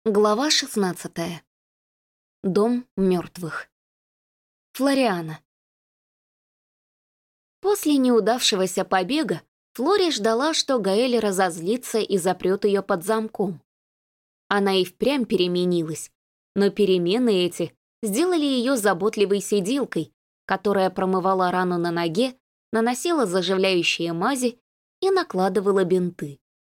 Глава 16. Дом мертвых. Флориана. После неудавшегося побега Флори ждала, что Гаэль разозлится и запрет ее под замком. Она и впрямь переменилась, но перемены эти сделали ее заботливой сиделкой, которая промывала рану на ноге, наносила заживляющие мази и накладывала бинты.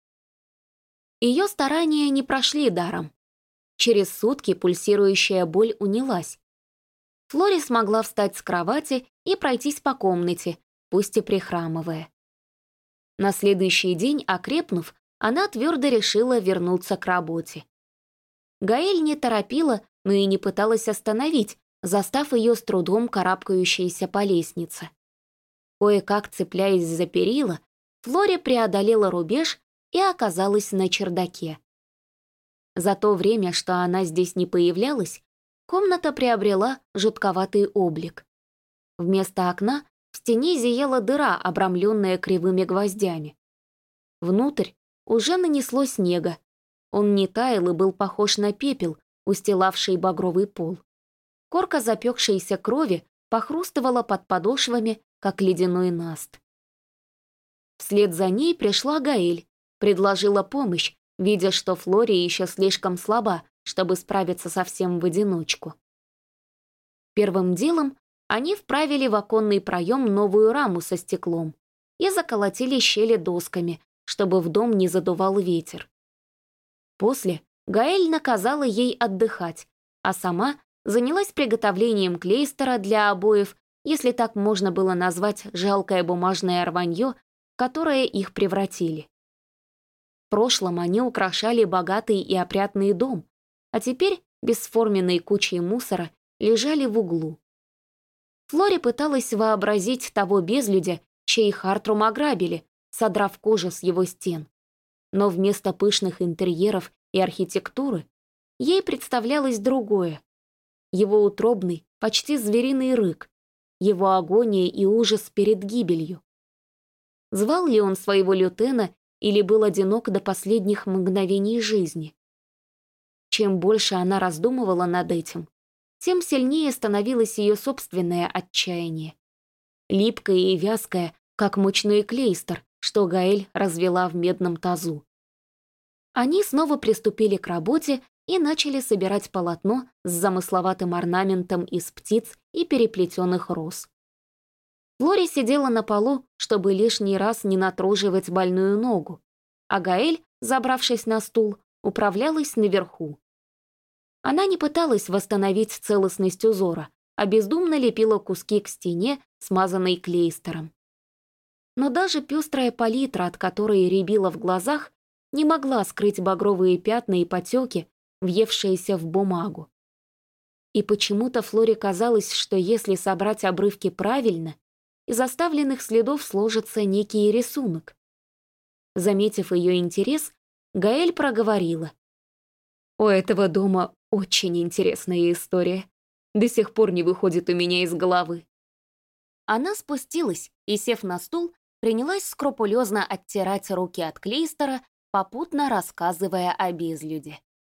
Ее старания не прошли даром. Через сутки пульсирующая боль унялась. Флори смогла встать с кровати и пройтись по комнате, пусть и прихрамывая. На следующий день, окрепнув, она твердо решила вернуться к работе. Гаэль не торопила, но и не пыталась остановить, застав ее с трудом карабкающейся по лестнице. Кое-как цепляясь за перила, Флори преодолела рубеж и оказалась на чердаке. За то время, что она здесь не появлялась, комната приобрела жутковатый облик. Вместо окна в стене зияла дыра, обрамленная кривыми гвоздями. Внутрь уже нанесло снега. Он не таял и был похож на пепел, устилавший багровый пол. Корка запекшейся крови похрустывала под подошвами, как ледяной наст. Вслед за ней пришла Гаэль, предложила помощь, видя, что Флори еще слишком слаба, чтобы справиться совсем в одиночку. Первым делом они вправили в оконный проем новую раму со стеклом и заколотили щели досками, чтобы в дом не задувал ветер. После Гаэль наказала ей отдыхать, а сама занялась приготовлением клейстера для обоев, если так можно было назвать жалкое бумажное рванье, в которое их превратили. В прошлом они украшали богатый и опрятный дом, а теперь бесформенной кучей мусора лежали в углу. Флори пыталась вообразить того безлюдя, чей Хартрум ограбили, содрав кожу с его стен. Но вместо пышных интерьеров и архитектуры ей представлялось другое. Его утробный, почти звериный рык, его агония и ужас перед гибелью. Звал ли он своего лютена или был одинок до последних мгновений жизни? Чем больше она раздумывала над этим, тем сильнее становилось ее собственное отчаяние. Липкое и вязкое, как мучной клейстер, что Гаэль развела в медном тазу. Они снова приступили к работе и начали собирать полотно с замысловатым орнаментом из птиц и переплетенных роз. Флори сидела на полу, чтобы лишний раз не натруживать больную ногу, а Гаэль, забравшись на стул, управлялась наверху. Она не пыталась восстановить целостность узора, а бездумно лепила куски к стене, смазанной клейстером. Но даже пестрая палитра, от которой рябило в глазах, не могла скрыть багровые пятна и потеки, въевшиеся в бумагу. И почему-то Флоре казалось, что если собрать обрывки правильно, из оставленных следов сложится некий рисунок. Заметив ее интерес, Гаэль проговорила: «У этого дома очень интересная история. До сих пор не выходит у меня из головы». Она спустилась и, сев на стул, принялась скрупулезно оттирать руки от клейстера, попутно рассказывая о безлюде.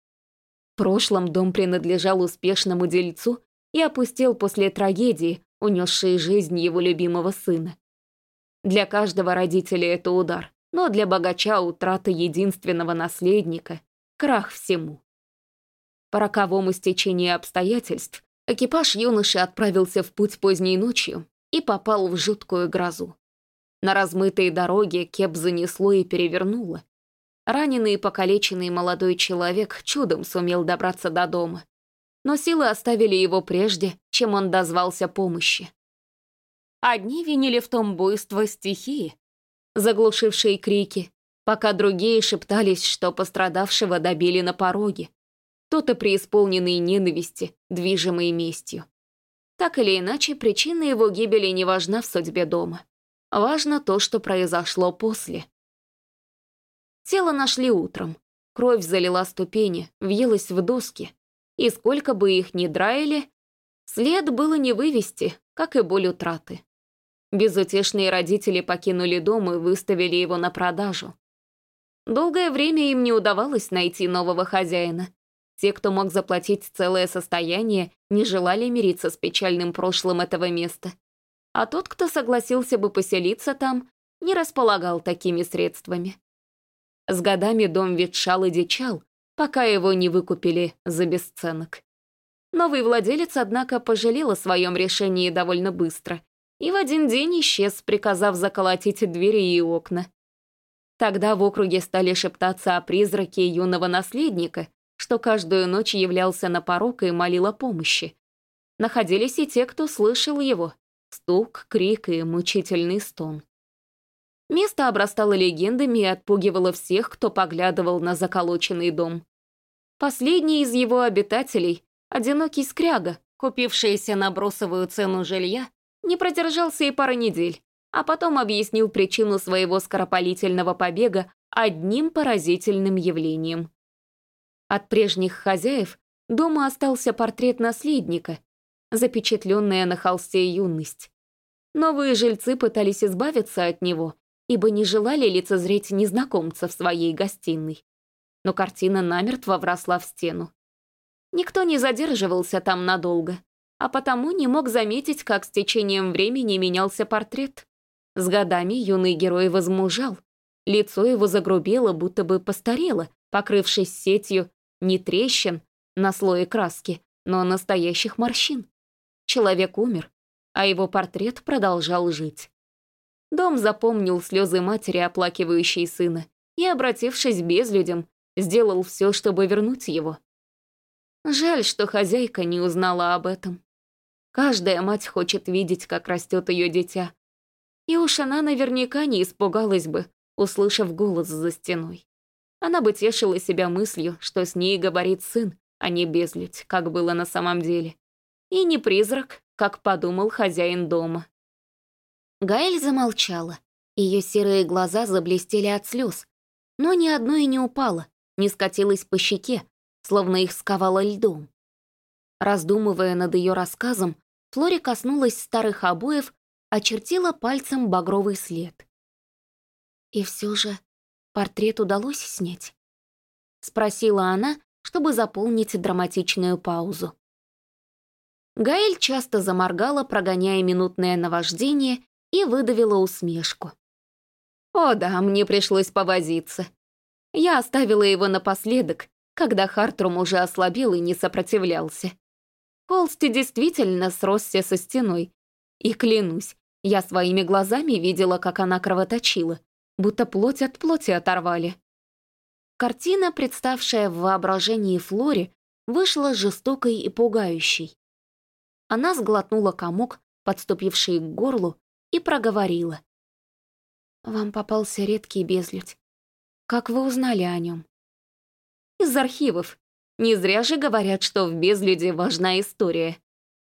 В прошлом дом принадлежал успешному дельцу и опустел после трагедии, унесшей жизнь его любимого сына. Для каждого родителя это удар, но для богача утрата единственного наследника — крах всему. По роковому стечению обстоятельств экипаж юноши отправился в путь поздней ночью и попал в жуткую грозу. На размытой дороге кеп занесло и перевернуло. Раненый и покалеченный молодой человек чудом сумел добраться до дома, но силы оставили его прежде, чем он дозвался помощи. Одни винили в том буйство стихии, заглушившие крики, пока другие шептались, что пострадавшего добили на пороге, кто-то преисполненный ненависти, движимой местью. Так или иначе, причина его гибели не важна в судьбе дома. Важно то, что произошло после. Тело нашли утром. Кровь залила ступени, въелась в доски. И сколько бы их ни драили, след было не вывести, как и боль утраты. Безутешные родители покинули дом и выставили его на продажу. Долгое время им не удавалось найти нового хозяина, Те, кто мог заплатить целое состояние, не желали мириться с печальным прошлым этого места. А тот, кто согласился бы поселиться там, не располагал такими средствами. С годами дом ветшал и дичал, пока его не выкупили за бесценок. Новый владелец, однако, пожалел о своем решении довольно быстро и в один день исчез, приказав заколотить двери и окна. Тогда в округе стали шептаться о призраке юного наследника, что каждую ночь являлся на порог и молил о помощи. Находились и те, кто слышал его — стук, крик и мучительный стон. Место обрастало легендами и отпугивало всех, кто поглядывал на заколоченный дом. Последний из его обитателей, одинокий скряга, купившийся на бросовую цену жилья, не продержался и пары недель, а потом объяснил причину своего скоропалительного побега одним поразительным явлением. От прежних хозяев дома остался портрет наследника, запечатленная на холсте юность. Новые жильцы пытались избавиться от него, ибо не желали лицезреть незнакомца в своей гостиной. Но картина намертво вросла в стену. Никто не задерживался там надолго, а потому не мог заметить, как с течением времени менялся портрет. С годами юный герой возмужал. Лицо его загрубело, будто бы постарело, покрывшись сетью не трещин на слое краски, но настоящих морщин. Человек умер, а его портрет продолжал жить. Дом запомнил слезы матери, оплакивающей сына, и, обратившись к безлюдям, сделал все, чтобы вернуть его. Жаль, что хозяйка не узнала об этом. Каждая мать хочет видеть, как растет ее дитя. И уж она наверняка не испугалась бы, услышав голос за стеной. Она бы тешила себя мыслью, что с ней говорит сын, а не безлюдь, как было на самом деле. И не призрак, как подумал хозяин дома. Гаэль замолчала. Ее серые глаза заблестели от слез, но ни одно и не упало, не скатилось по щеке, словно их сковало льдом. Раздумывая над ее рассказом, Флори коснулась старых обоев, очертила пальцем багровый след. «И все же портрет удалось снять?» — спросила она, чтобы заполнить драматичную паузу. Гаэль часто заморгала, прогоняя минутное наваждение, и выдавила усмешку. «О да, мне пришлось повозиться. Я оставила его напоследок, когда Хартрум уже ослабел и не сопротивлялся. Холст действительно сросся со стеной, и, клянусь, я своими глазами видела, как она кровоточила, будто плоть от плоти оторвали». Картина, представшая в воображении Флори, вышла жестокой и пугающей. Она сглотнула комок, подступивший к горлу, и проговорила. «Вам попался редкий безлюдь. Как вы узнали о нем?» «Из архивов. Не зря же говорят, что в безлюде важна история».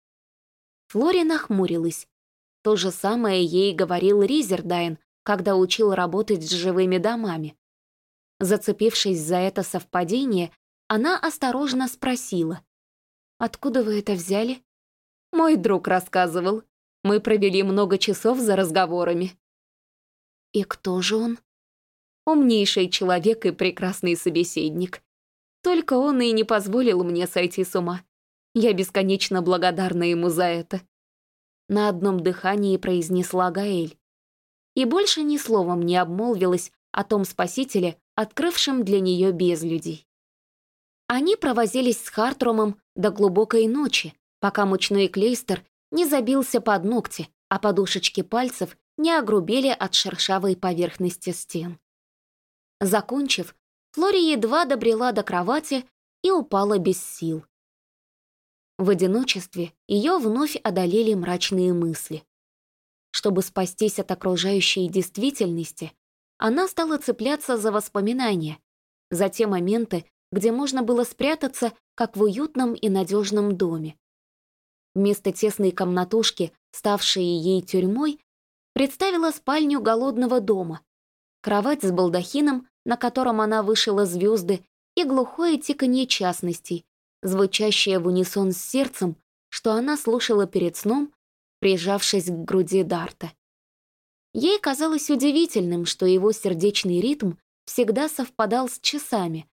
Флори нахмурилась. То же самое ей говорил Ризердайн, когда учил работать с живыми домами. Зацепившись за это совпадение, она осторожно спросила. «Откуда вы это взяли?» «Мой друг рассказывал. Мы провели много часов за разговорами». «И кто же он?» «Умнейший человек и прекрасный собеседник. Только он и не позволил мне сойти с ума. Я бесконечно благодарна ему за это». На одном дыхании произнесла Гаэль. И больше ни словом не обмолвилась о том спасителе, открывшем для нее безлюдей. Они провозились с Хартрумом до глубокой ночи, пока мучной клейстер не забился под ногти, а подушечки пальцев не огрубели от шершавой поверхности стен. Закончив, Флори едва добрела до кровати и упала без сил. В одиночестве ее вновь одолели мрачные мысли. Чтобы спастись от окружающей действительности, она стала цепляться за воспоминания, за те моменты, где можно было спрятаться, как в уютном и надежном доме. Вместо тесной комнатушки, ставшей ей тюрьмой, представила спальню голодного дома, кровать с балдахином, на котором она вышила звезды, и глухое тиканье частностей, звучащее в унисон с сердцем, что она слушала перед сном, прижавшись к груди Дарта. Ей казалось удивительным, что его сердечный ритм всегда совпадал с часами,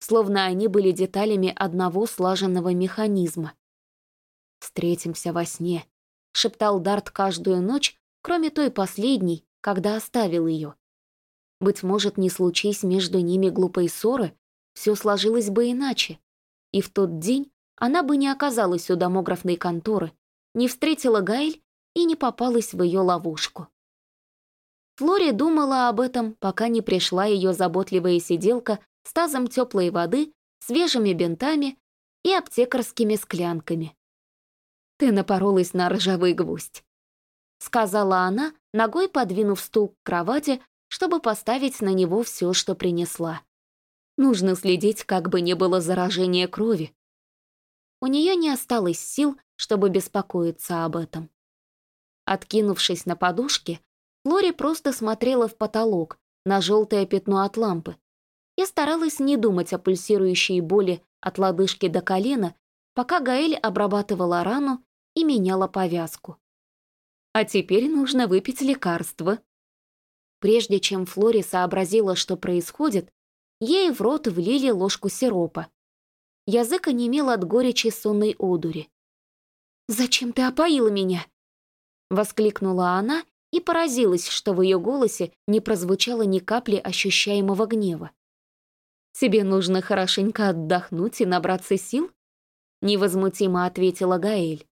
словно они были деталями одного слаженного механизма. «Встретимся во сне», — шептал Дарт каждую ночь, кроме той последней, когда оставил ее. Быть может, не случись между ними глупой ссоры, все сложилось бы иначе, и в тот день она бы не оказалась у домографной конторы, не встретила Гаэль и не попалась в ее ловушку. Флори думала об этом, пока не пришла ее заботливая сиделка с тазом теплой воды, свежими бинтами и аптекарскими склянками. «Ты напоролась на ржавый гвоздь», — сказала она, ногой подвинув стул к кровати, чтобы поставить на него все, что принесла. «Нужно следить, как бы не было заражения крови». У нее не осталось сил, чтобы беспокоиться об этом. Откинувшись на подушке, Флори просто смотрела в потолок, на желтое пятно от лампы, и старалась не думать о пульсирующей боли от лодыжки до колена, пока Гаэль обрабатывала рану и меняла повязку. «А теперь нужно выпить лекарство». Прежде чем Флори сообразила, что происходит, ей в рот влили ложку сиропа. Язык онемел от горечи сонной одури. «Зачем ты опоила меня?» — воскликнула она и поразилась, что в ее голосе не прозвучало ни капли ощущаемого гнева. «Тебе нужно хорошенько отдохнуть и набраться сил?» — невозмутимо ответила Гаэль.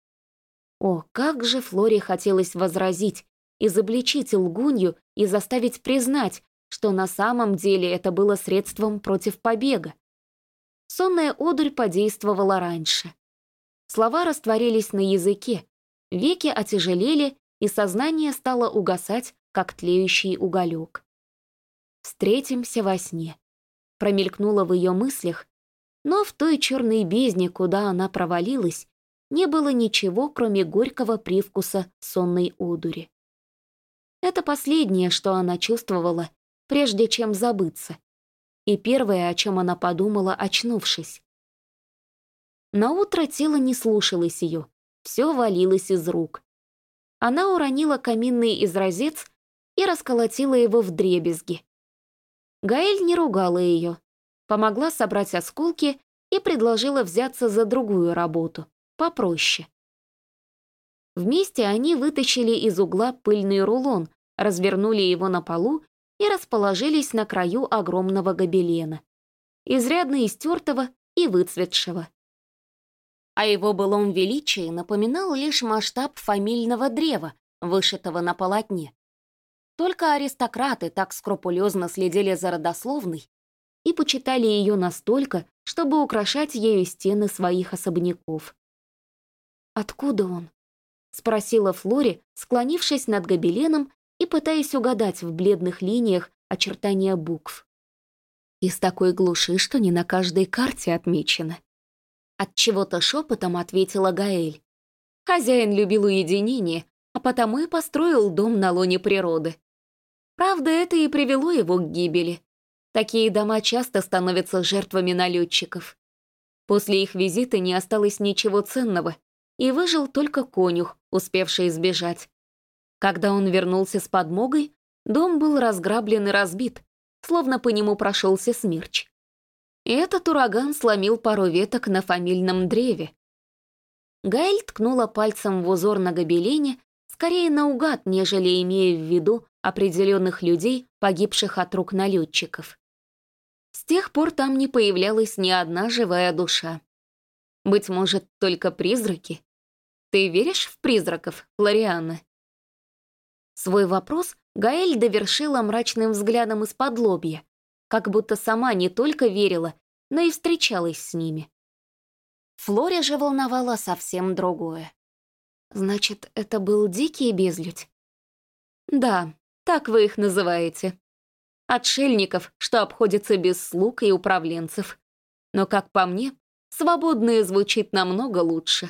О, как же Флоре хотелось возразить, изобличить лгунью и заставить признать, что на самом деле это было средством против побега. Сонная одурь подействовала раньше. Слова растворились на языке, веки отяжелели, и сознание стало угасать, как тлеющий уголек. «Встретимся во сне», — промелькнуло в ее мыслях, но в той черной бездне, куда она провалилась, не было ничего, кроме горького привкуса сонной одури. Это последнее, что она чувствовала, прежде чем забыться, и первое, о чем она подумала, очнувшись. Наутро тело не слушалось ее, все валилось из рук. Она уронила каминный изразец и расколотила его вдребезги. Гаэль не ругала ее, помогла собрать осколки и предложила взяться за другую работу, попроще. Вместе они вытащили из угла пыльный рулон, развернули его на полу и расположились на краю огромного гобелена, изрядно истертого и выцветшего. О его былом величии напоминал лишь масштаб фамильного древа, вышитого на полотне. Только аристократы так скрупулезно следили за родословной и почитали ее настолько, чтобы украшать ею стены своих особняков. «Откуда он?» — спросила Флори, склонившись над гобеленом и пытаясь угадать в бледных линиях очертания букв. «Из такой глуши, что не на каждой карте отмечено». Отчего-то шепотом ответила Гаэль. Хозяин любил уединение, а потому и построил дом на лоне природы. Правда, это и привело его к гибели. Такие дома часто становятся жертвами налетчиков. После их визита не осталось ничего ценного, и выжил только конюх, успевший сбежать. Когда он вернулся с подмогой, дом был разграблен и разбит, словно по нему прошелся смерч. И этот ураган сломил пару веток на фамильном древе. Гаэль ткнула пальцем в узор на гобелене, скорее наугад, нежели имея в виду определенных людей, погибших от рук налетчиков. С тех пор там не появлялась ни одна живая душа. Быть может, только призраки? Ты веришь в призраков, Флорианна? Свой вопрос Гаэль довершила мрачным взглядом из-под лобья, как будто сама не только верила, но и встречалась с ними. Флори же волновало совсем другое. Значит, это был дикий безлюдь? Да, так вы их называете. Отшельников, что обходятся без слуг и управленцев. Но, как по мне, свободное звучит намного лучше.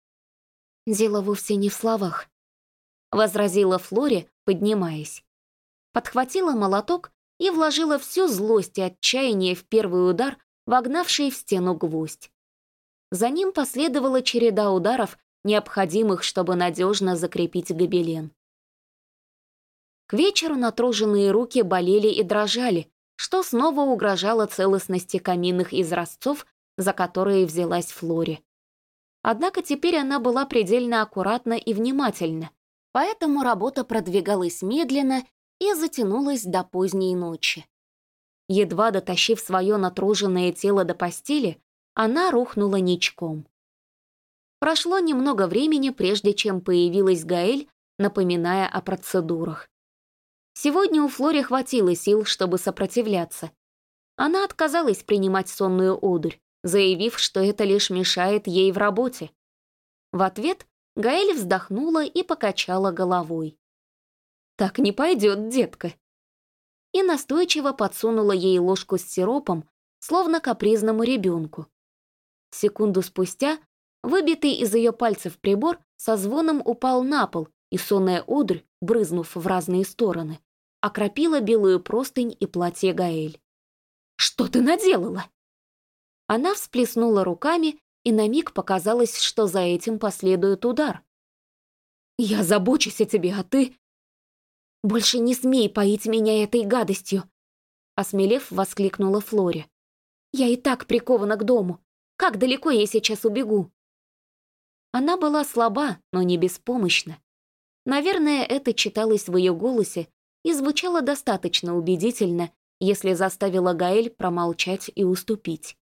Дело вовсе не в словах, возразила Флори, поднимаясь. Подхватила молоток и вложила всю злость и отчаяние в первый удар, вогнавший в стену гвоздь. За ним последовала череда ударов, необходимых, чтобы надежно закрепить гобелен. К вечеру натруженные руки болели и дрожали, что снова угрожало целостности каминных изразцов, за которые взялась Флори. Однако теперь она была предельно аккуратна и внимательна, поэтому работа продвигалась медленно и затянулась до поздней ночи. Едва дотащив свое натруженное тело до постели, она рухнула ничком. Прошло немного времени, прежде чем появилась Гаэль, напоминая о процедурах. Сегодня у Флори хватило сил, чтобы сопротивляться. Она отказалась принимать сонную одурь, заявив, что это лишь мешает ей в работе. В ответ Гаэль вздохнула и покачала головой. «Так не пойдет, детка». И настойчиво подсунула ей ложку с сиропом, словно капризному ребенку. Секунду спустя выбитый из ее пальцев прибор со звоном упал на пол, и сонная одурь, брызнув в разные стороны, окропила белую простынь и платье Гаэль. «Что ты наделала?» Она всплеснула руками, и на миг показалось, что за этим последует удар. «Я забочусь о тебе, а ты...» «Больше не смей поить меня этой гадостью!» Осмелев, воскликнула Флори. «Я и так прикована к дому. Как далеко я сейчас убегу?» Она была слаба, но не беспомощна. Наверное, это читалось в ее голосе и звучало достаточно убедительно, если заставила Гаэль промолчать и уступить.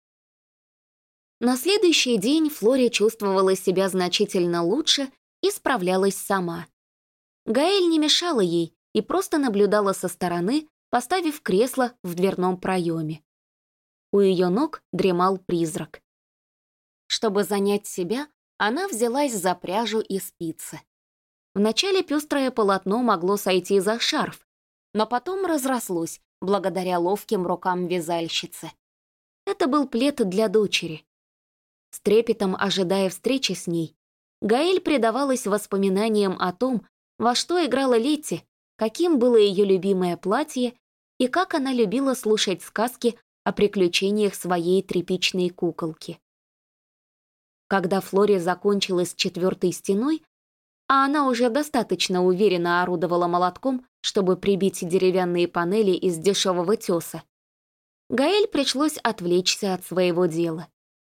На следующий день Флори чувствовала себя значительно лучше и справлялась сама. Гаэль не мешала ей и просто наблюдала со стороны, поставив кресло в дверном проеме. У ее ног дремал призрак. Чтобы занять себя, она взялась за пряжу и спицы. Вначале пестрое полотно могло сойти за шарф, но потом разрослось, благодаря ловким рукам вязальщицы. Это был плед для дочери. С трепетом ожидая встречи с ней, Гаэль предавалась воспоминаниям о том, во что играла Летти, каким было ее любимое платье и как она любила слушать сказки о приключениях своей тряпичной куколки. Когда Флори закончила с четвертой стеной, а она уже достаточно уверенно орудовала молотком, чтобы прибить деревянные панели из дешевого теса, Гаэль пришлось отвлечься от своего дела.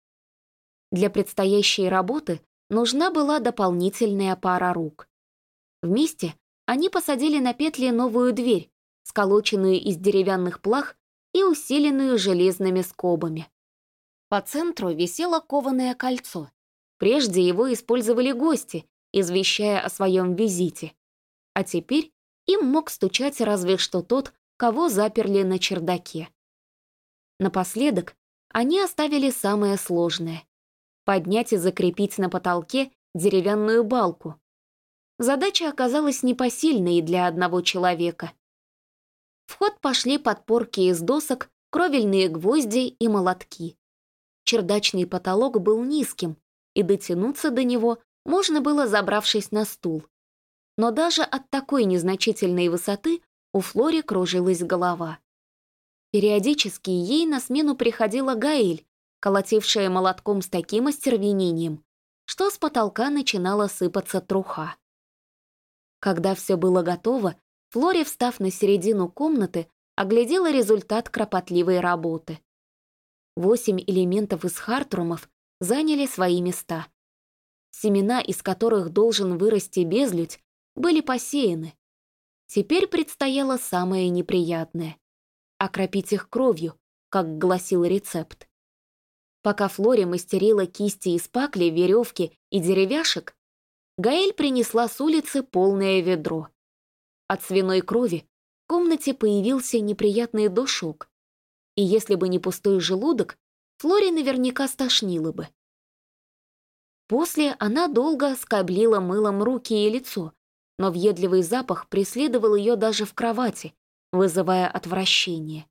Для предстоящей работы нужна была дополнительная пара рук. Вместе они посадили на петли новую дверь, сколоченную из деревянных плах и усиленную железными скобами. По центру висело кованое кольцо. Прежде его использовали гости, извещая о своем визите. А теперь им мог стучать разве что тот, кого заперли на чердаке. Напоследок они оставили самое сложное — поднять и закрепить на потолке деревянную балку. Задача оказалась непосильной для одного человека. В ход пошли подпорки из досок, кровельные гвозди и молотки. Чердачный потолок был низким, и дотянуться до него можно было, забравшись на стул. Но даже от такой незначительной высоты у Флори кружилась голова. Периодически ей на смену приходила Гаэль, колотившая молотком с таким остервенением, что с потолка начинала сыпаться труха. Когда все было готово, Флори, встав на середину комнаты, оглядела результат кропотливой работы. 8 элементов из хартрумов заняли свои места. Семена, из которых должен вырасти безлюдь, были посеяны. Теперь предстояло самое неприятное — окропить их кровью, как гласил рецепт. Пока Флори мастерила кисти из пакли, веревки и деревяшек, Гаэль принесла с улицы полное ведро. От свиной крови в комнате появился неприятный душок, и если бы не пустой желудок, Флори наверняка стошнило бы. После она долго скоблила мылом руки и лицо, но въедливый запах преследовал ее даже в кровати, вызывая отвращение.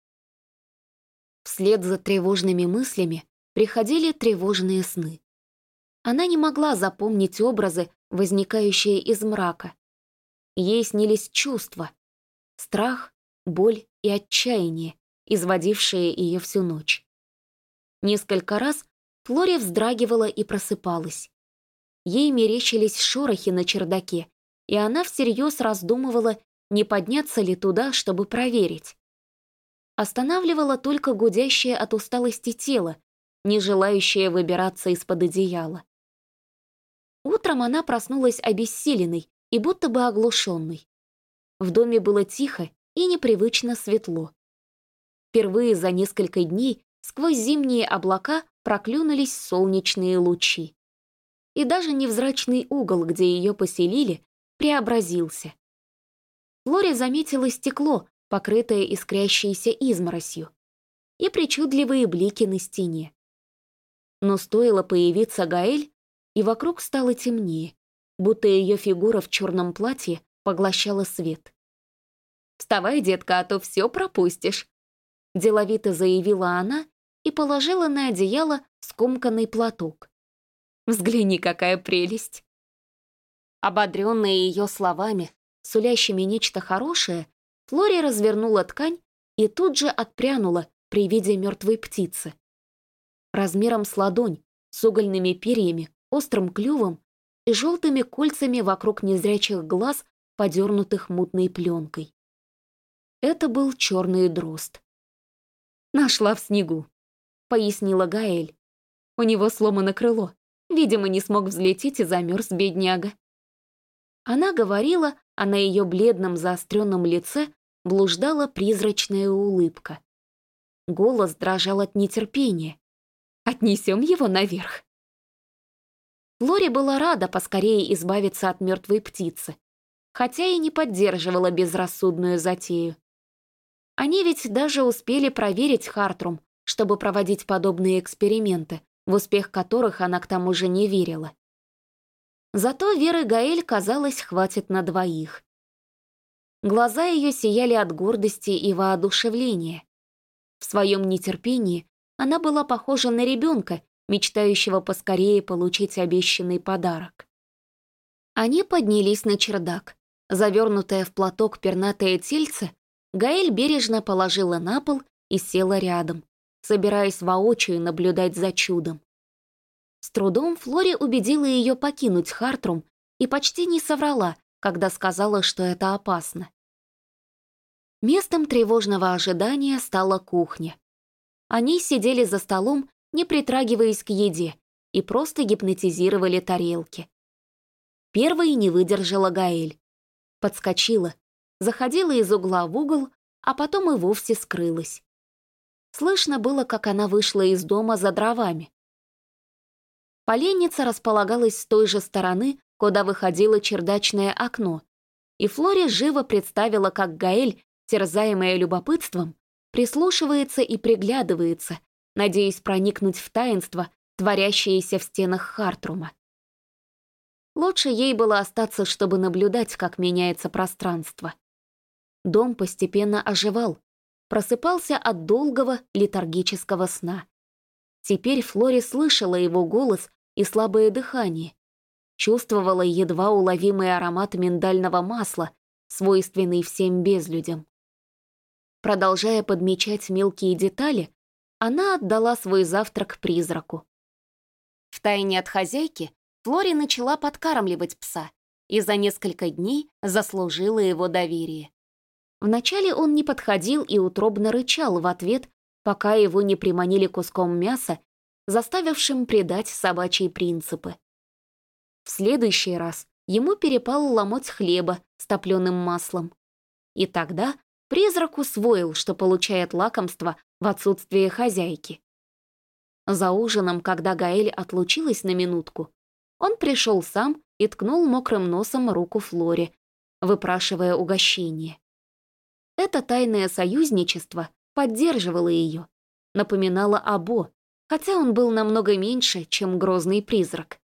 Вслед за тревожными мыслями приходили тревожные сны. Она не могла запомнить образы, возникающие из мрака. Ей снились чувства — страх, боль и отчаяние, изводившие ее всю ночь. Несколько раз Флори вздрагивала и просыпалась. Ей мерещились шорохи на чердаке, и она всерьез раздумывала, не подняться ли туда, чтобы проверить. останавливало только гудящее от усталости тело, не желающее выбираться из-под одеяла. Утром она проснулась обессиленной и будто бы оглушенной. В доме было тихо и непривычно светло. Впервые за несколько дней сквозь зимние облака проклюнулись солнечные лучи. И даже невзрачный угол, где ее поселили, преобразился. Флори заметила стекло, покрытое искрящейся изморосью, и причудливые блики на стене. Но стоило появиться Гаэль, и вокруг стало темнее, будто ее фигура в черном платье поглощала свет. «Вставай, детка, а то все пропустишь», — деловито заявила она и положила на одеяло скомканный платок. «Взгляни, какая прелесть!» Ободренная ее словами, сулящими нечто хорошее, Флори развернула ткань и тут же отпрянула при виде мертвой птицы. Размером с ладонь, с угольными перьями, острым клювом и желтыми кольцами вокруг незрячих глаз, подернутых мутной пленкой. Это был черный дрозд. «Нашла в снегу», — пояснила Гаэль. «У него сломано крыло. Видимо, не смог взлететь и замерз, бедняга». Она говорила, а на ее бледном заостренном лице блуждала призрачная улыбка. Голос дрожал от нетерпения. «Отнесем его наверх». Флори была рада поскорее избавиться от мертвой птицы, хотя и не поддерживала безрассудную затею. Они ведь даже успели проверить Хартрум, чтобы проводить подобные эксперименты, в успех которых она к тому же не верила. Зато веры Гаэль, казалось, хватит на двоих. Глаза ее сияли от гордости и воодушевления. В своем нетерпении она была похожа на ребенка, мечтающего поскорее получить обещанный подарок. Они поднялись на чердак. Завернутое в платок пернатое тельце Гаэль бережно положила на пол и села рядом, собираясь воочию наблюдать за чудом. С трудом Флори убедила ее покинуть Хартрум и почти не соврала, когда сказала, что это опасно. Местом тревожного ожидания стала кухня. Они сидели за столом, не притрагиваясь к еде, и просто гипнотизировали тарелки. Первой не выдержала Гаэль. Подскочила, заходила из угла в угол, а потом и вовсе скрылась. Слышно было, как она вышла из дома за дровами. Поленница располагалась с той же стороны, куда выходило чердачное окно, и Флори живо представила, как Гаэль, терзаемая любопытством, прислушивается и приглядывается, надеясь проникнуть в таинство, творящееся в стенах Хартрума. Лучше ей было остаться, чтобы наблюдать, как меняется пространство. Дом постепенно оживал, просыпался от долгого летаргического сна. Теперь Флори слышала его голос и слабое дыхание, чувствовала едва уловимый аромат миндального масла, свойственный всем безлюдям. Продолжая подмечать мелкие детали, она отдала свой завтрак призраку. Втайне от хозяйки Флори начала подкармливать пса и за несколько дней заслужила его доверие. Вначале он не подходил и утробно рычал в ответ, пока его не приманили куском мяса, заставившим предать собачьи принципы. В следующий раз ему перепал ломоть хлеба с топленым маслом. И тогда призрак усвоил, что получает лакомство в отсутствие хозяйки. За ужином, когда Гаэль отлучилась на минутку, он пришел сам и ткнул мокрым носом руку Флори, выпрашивая угощение. Это тайное союзничество поддерживало ее, напоминало о Бо, хотя он был намного меньше, чем грозный призрак.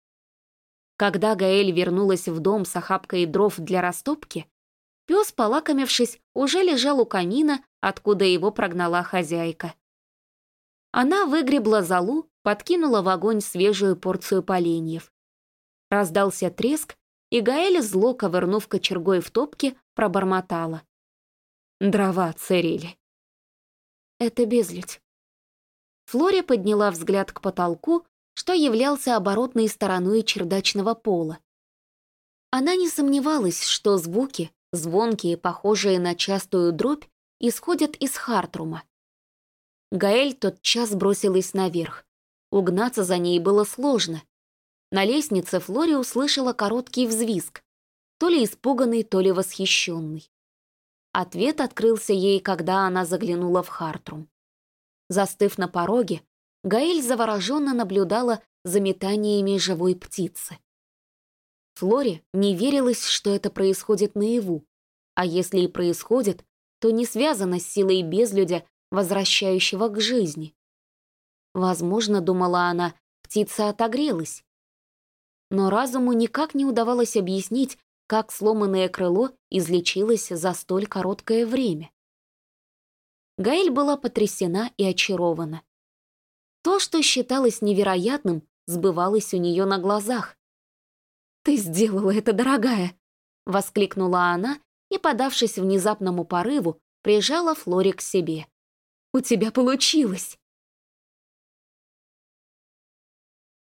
Когда Гаэль вернулась в дом с охапкой дров для растопки, пес, полакомившись, уже лежал у камина, откуда его прогнала хозяйка. Она выгребла золу, подкинула в огонь свежую порцию поленьев. Раздался треск, и Гаэль, зло ковырнув кочергой в топке, пробормотала. «Дрова церели». «Это безлюдь». Флори подняла взгляд к потолку, что являлся оборотной стороной чердачного пола. Она не сомневалась, что звуки, звонкие, похожие на частую дробь, исходят из Хартрума. Гаэль тотчас бросилась наверх. Угнаться за ней было сложно. На лестнице Флори услышала короткий взвизг, то ли испуганный, то ли восхищенный. Ответ открылся ей, когда она заглянула в Хартрум. Застыв на пороге, Гаэль завороженно наблюдала за метаниями живой птицы. Флоре не верилось, что это происходит наяву, а если и происходит, то не связано с силой безлюдя, возвращающего к жизни. Возможно, думала она, птица отогрелась. Но разуму никак не удавалось объяснить, как сломанное крыло излечилось за столь короткое время. Гаэль была потрясена и очарована. То, что считалось невероятным, сбывалось у нее на глазах. «Ты сделала это, дорогая!» — воскликнула она и, подавшись внезапному порыву, прижала Флори к себе. «У тебя получилось!»